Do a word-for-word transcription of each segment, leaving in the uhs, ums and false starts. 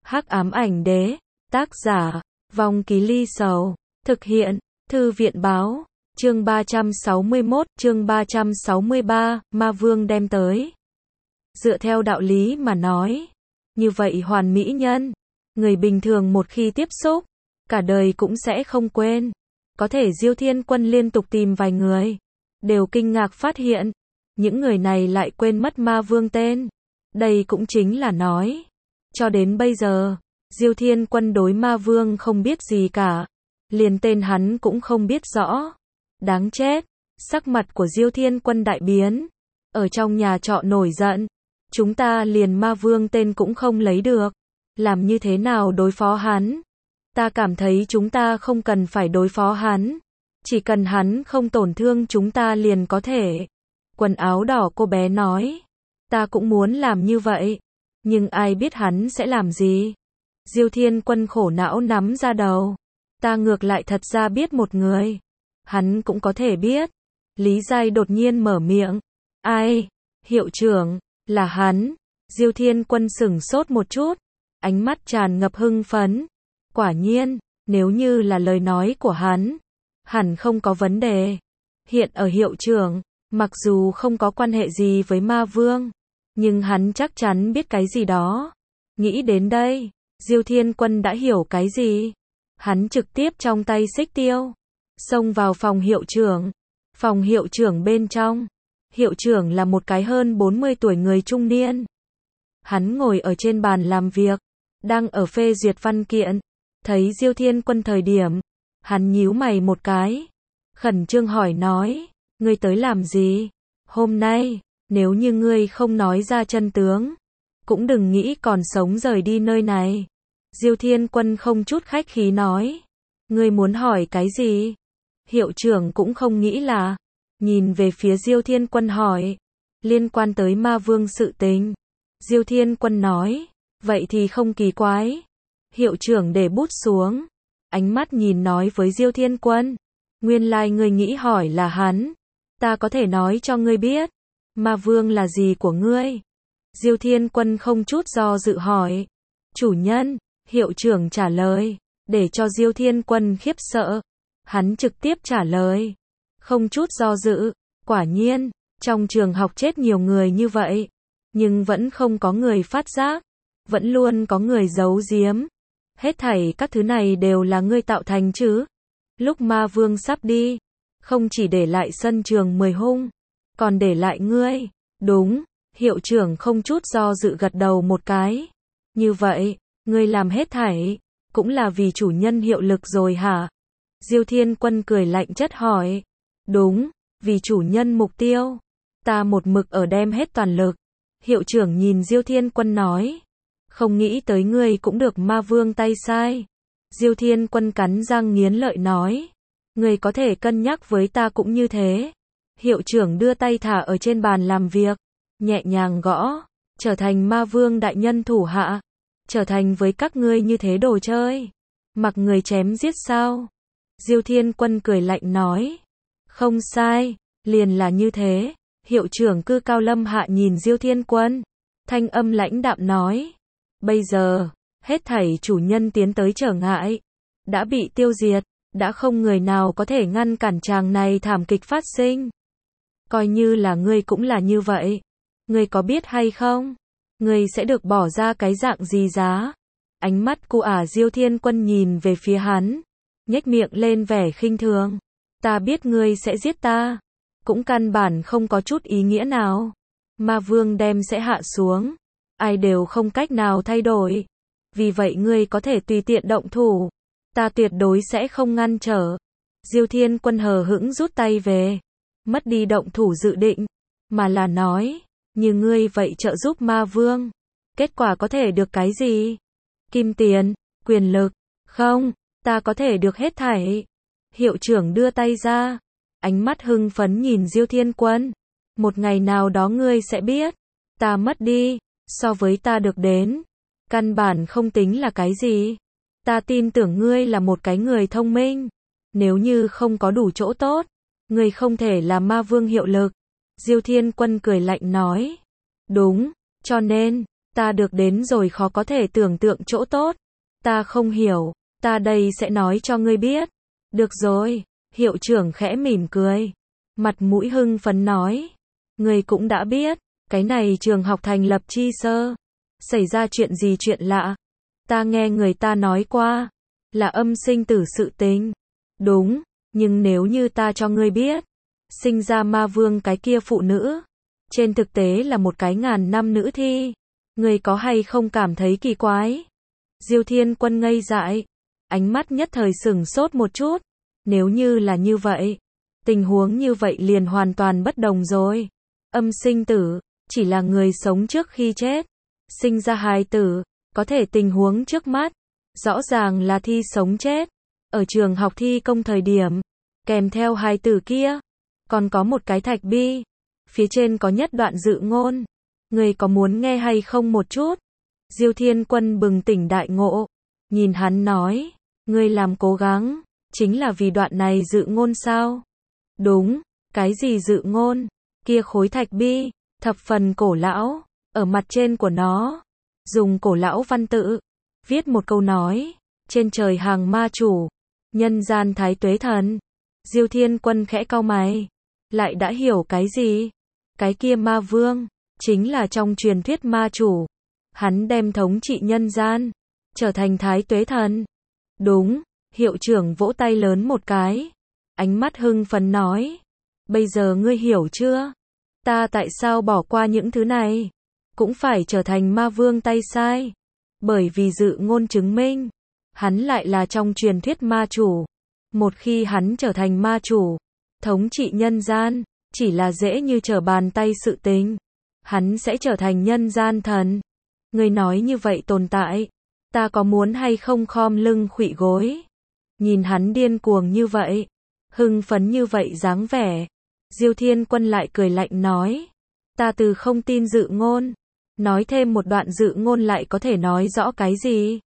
Hắc ám ảnh đế, tác giả, Vong Ký Ly Sầu, thực hiện, Thư viện báo, chương ba trăm sáu mươi mốt, chương ba trăm sáu mươi ba, Ma Vương đem tới. Dựa theo đạo lý mà nói, như vậy hoàn mỹ nhân, người bình thường một khi tiếp xúc, cả đời cũng sẽ không quên. Có thể Diêu Thiên Quân liên tục tìm vài người, đều kinh ngạc phát hiện, những người này lại quên mất Ma Vương tên. Đây cũng chính là nói, cho đến bây giờ, Diêu Thiên Quân đối Ma Vương không biết gì cả, liền tên hắn cũng không biết rõ. Đáng chết, sắc mặt của Diêu Thiên Quân đại biến, ở trong nhà trọ nổi giận, chúng ta liền Ma Vương tên cũng không lấy được, làm như thế nào đối phó hắn? Ta cảm thấy chúng ta không cần phải đối phó hắn, chỉ cần hắn không tổn thương chúng ta liền có thể. Quần áo đỏ cô bé nói, ta cũng muốn làm như vậy, nhưng ai biết hắn sẽ làm gì? Diêu Thiên Quân khổ não nắm ra đầu, ta ngược lại thật ra biết một người, hắn cũng có thể biết. Lý Giai đột nhiên mở miệng, ai? Hiệu trưởng, là hắn. Diêu Thiên Quân sửng sốt một chút, ánh mắt tràn ngập hưng phấn. Quả nhiên, nếu như là lời nói của hắn, hẳn không có vấn đề. Hiện ở hiệu trưởng, mặc dù không có quan hệ gì với Ma Vương, nhưng hắn chắc chắn biết cái gì đó. Nghĩ đến đây, Diêu Thiên Quân đã hiểu cái gì. Hắn trực tiếp trong tay xích tiêu, xông vào phòng hiệu trưởng. Phòng hiệu trưởng bên trong, hiệu trưởng là một cái hơn bốn mươi tuổi người trung niên. Hắn ngồi ở trên bàn làm việc, đang ở phê duyệt văn kiện. Thấy Diêu Thiên Quân thời điểm, hắn nhíu mày một cái, khẩn trương hỏi nói, ngươi tới làm gì? Hôm nay, nếu như ngươi không nói ra chân tướng, cũng đừng nghĩ còn sống rời đi nơi này. Diêu Thiên Quân không chút khách khí nói, ngươi muốn hỏi cái gì? Hiệu trưởng cũng không nghĩ là, nhìn về phía Diêu Thiên Quân hỏi, liên quan tới Ma Vương sự tình. Diêu Thiên Quân nói, vậy thì không kỳ quái. Hiệu trưởng để bút xuống, ánh mắt nhìn nói với Diêu Thiên Quân, nguyên lai ngươi nghĩ hỏi là hắn, ta có thể nói cho ngươi biết, Ma Vương là gì của ngươi? Diêu Thiên Quân không chút do dự hỏi, chủ nhân. Hiệu trưởng trả lời, để cho Diêu Thiên Quân khiếp sợ, hắn trực tiếp trả lời, không chút do dự. Quả nhiên, trong trường học chết nhiều người như vậy, nhưng vẫn không có người phát giác, vẫn luôn có người giấu giếm. Hết thảy các thứ này đều là ngươi tạo thành chứ? Lúc Ma Vương sắp đi, không chỉ để lại sân trường mười hung, còn để lại ngươi. Đúng, hiệu trưởng không chút do dự gật đầu một cái. Như vậy, ngươi làm hết thảy, cũng là vì chủ nhân hiệu lực rồi hả? Diêu Thiên Quân cười lạnh chất hỏi. Đúng, vì chủ nhân mục tiêu. Ta một mực ở đem hết toàn lực. Hiệu trưởng nhìn Diêu Thiên Quân nói. Không nghĩ tới ngươi cũng được Ma Vương tay sai. Diêu Thiên Quân cắn răng nghiến lợi nói. Ngươi có thể cân nhắc với ta cũng như thế. Hiệu trưởng đưa tay thả ở trên bàn làm việc, nhẹ nhàng gõ, trở thành Ma Vương đại nhân thủ hạ. Trở thành với các ngươi như thế đồ chơi, mặc người chém giết sao? Diêu Thiên Quân cười lạnh nói. Không sai, liền là như thế. Hiệu trưởng cư cao lâm hạ nhìn Diêu Thiên Quân, thanh âm lãnh đạm nói. Bây giờ, hết thảy chủ nhân tiến tới trở ngại, đã bị tiêu diệt, đã không người nào có thể ngăn cản chàng này thảm kịch phát sinh. Coi như là ngươi cũng là như vậy. Ngươi có biết hay không? Ngươi sẽ được bỏ ra cái dạng gì giá? Ánh mắt của ả Diêu Thiên Quân nhìn về phía hắn, nhếch miệng lên vẻ khinh thường. Ta biết ngươi sẽ giết ta, cũng căn bản không có chút ý nghĩa nào. Ma Vương đem sẽ hạ xuống, ai đều không cách nào thay đổi. Vì vậy ngươi có thể tùy tiện động thủ, ta tuyệt đối sẽ không ngăn trở. Diêu Thiên Quân hờ hững rút tay về, mất đi động thủ dự định, mà là nói, như ngươi vậy trợ giúp Ma Vương, kết quả có thể được cái gì? Kim tiền, quyền lực, không, ta có thể được hết thảy. Hiệu trưởng đưa tay ra, ánh mắt hưng phấn nhìn Diêu Thiên Quân. Một ngày nào đó ngươi sẽ biết, ta mất đi, so với ta được đến, căn bản không tính là cái gì. Ta tin tưởng ngươi là một cái người thông minh, nếu như không có đủ chỗ tốt, ngươi không thể làm Ma Vương hiệu lực. Diêu Thiên Quân cười lạnh nói. Đúng, cho nên, ta được đến rồi khó có thể tưởng tượng chỗ tốt. Ta không hiểu, ta đây sẽ nói cho ngươi biết. Được rồi, hiệu trưởng khẽ mỉm cười. Mặt mũi hưng phấn nói. Ngươi cũng đã biết, cái này trường học thành lập chi sơ. Xảy ra chuyện gì chuyện lạ? Ta nghe người ta nói qua, là âm sinh tử sự tình. Đúng, nhưng nếu như ta cho ngươi biết, sinh ra ma vương cái kia phụ nữ, trên thực tế là một cái ngàn năm nữ thi, ngươi có hay không cảm thấy kỳ quái? Diêu Thiên Quân ngây dại, ánh mắt nhất thời sửng sốt một chút. Nếu như là như vậy, tình huống như vậy liền hoàn toàn bất đồng rồi. Âm sinh tử, chỉ là người sống trước khi chết, sinh ra hài tử, có thể tình huống trước mắt, rõ ràng là thi sống chết. Ở trường học thi công thời điểm, kèm theo hài tử kia, còn có một cái thạch bi, phía trên có nhất đoạn dự ngôn. Người có muốn nghe hay không một chút? Diêu Thiên Quân bừng tỉnh đại ngộ, nhìn hắn nói, ngươi làm cố gắng, chính là vì đoạn này dự ngôn sao? Đúng, cái gì dự ngôn? Kia khối thạch bi, thập phần cổ lão, ở mặt trên của nó, dùng cổ lão văn tự, viết một câu nói, trên trời hàng ma chủ, nhân gian thái tuế thần. Diêu Thiên Quân khẽ cau mày, lại đã hiểu cái gì? Cái kia ma vương, chính là trong truyền thuyết ma chủ. Hắn đem thống trị nhân gian, trở thành thái tuế thần. Đúng, hiệu trưởng vỗ tay lớn một cái, ánh mắt hưng phấn nói, bây giờ ngươi hiểu chưa? Ta tại sao bỏ qua những thứ này, cũng phải trở thành ma vương tay sai? Bởi vì dự ngôn chứng minh, hắn lại là trong truyền thuyết ma chủ. Một khi hắn trở thành ma chủ, thống trị nhân gian, chỉ là dễ như trở bàn tay sự tình. Hắn sẽ trở thành nhân gian thần. Ngươi nói như vậy tồn tại, ta có muốn hay không khom lưng khuỵu gối? Nhìn hắn điên cuồng như vậy, hưng phấn như vậy dáng vẻ, Diêu Thiên Quân lại cười lạnh nói, ta từ không tin dự ngôn, nói thêm một đoạn dự ngôn lại có thể nói rõ cái gì?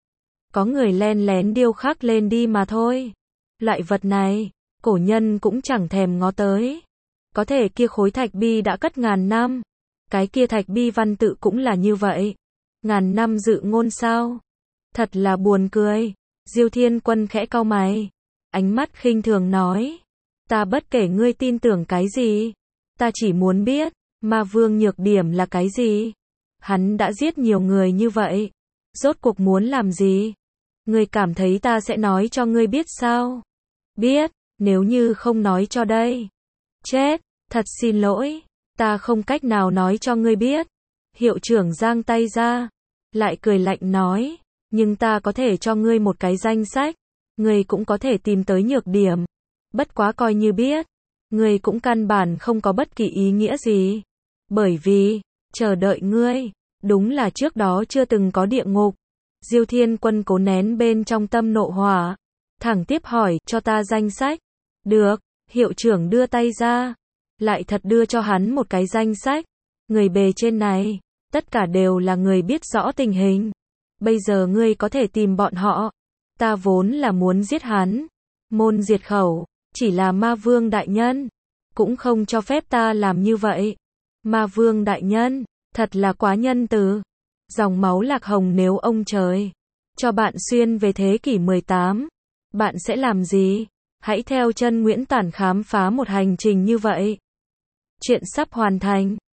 Có người len lén điêu khắc lên đi mà thôi. Loại vật này, cổ nhân cũng chẳng thèm ngó tới. Có thể kia khối thạch bi đã cất ngàn năm, cái kia thạch bi văn tự cũng là như vậy. Ngàn năm dự ngôn sao? Thật là buồn cười. Diêu Thiên Quân khẽ cau mày, ánh mắt khinh thường nói, ta bất kể ngươi tin tưởng cái gì, ta chỉ muốn biết, ma vương nhược điểm là cái gì? Hắn đã giết nhiều người như vậy, rốt cuộc muốn làm gì? Ngươi cảm thấy ta sẽ nói cho ngươi biết sao? Biết, nếu như không nói cho đây. Chết, thật xin lỗi, ta không cách nào nói cho ngươi biết. Hiệu trưởng giang tay ra, lại cười lạnh nói, nhưng ta có thể cho ngươi một cái danh sách, ngươi cũng có thể tìm tới nhược điểm. Bất quá coi như biết, ngươi cũng căn bản không có bất kỳ ý nghĩa gì. Bởi vì, chờ đợi ngươi, đúng là trước đó chưa từng có địa ngục. Diêu Thiên Quân cố nén bên trong tâm nộ hỏa, thẳng tiếp hỏi, cho ta danh sách. Được, hiệu trưởng đưa tay ra, lại thật đưa cho hắn một cái danh sách. Người bề trên này, tất cả đều là người biết rõ tình hình. Bây giờ ngươi có thể tìm bọn họ. Ta vốn là muốn giết hắn, môn diệt khẩu, chỉ là ma vương đại nhân, cũng không cho phép ta làm như vậy. Ma vương đại nhân, thật là quá nhân từ. Dòng máu lạc hồng nếu ông trời cho bạn xuyên về thế kỷ mười tám, bạn sẽ làm gì? Hãy theo chân Nguyễn Tản khám phá một hành trình như vậy. Chuyện sắp hoàn thành.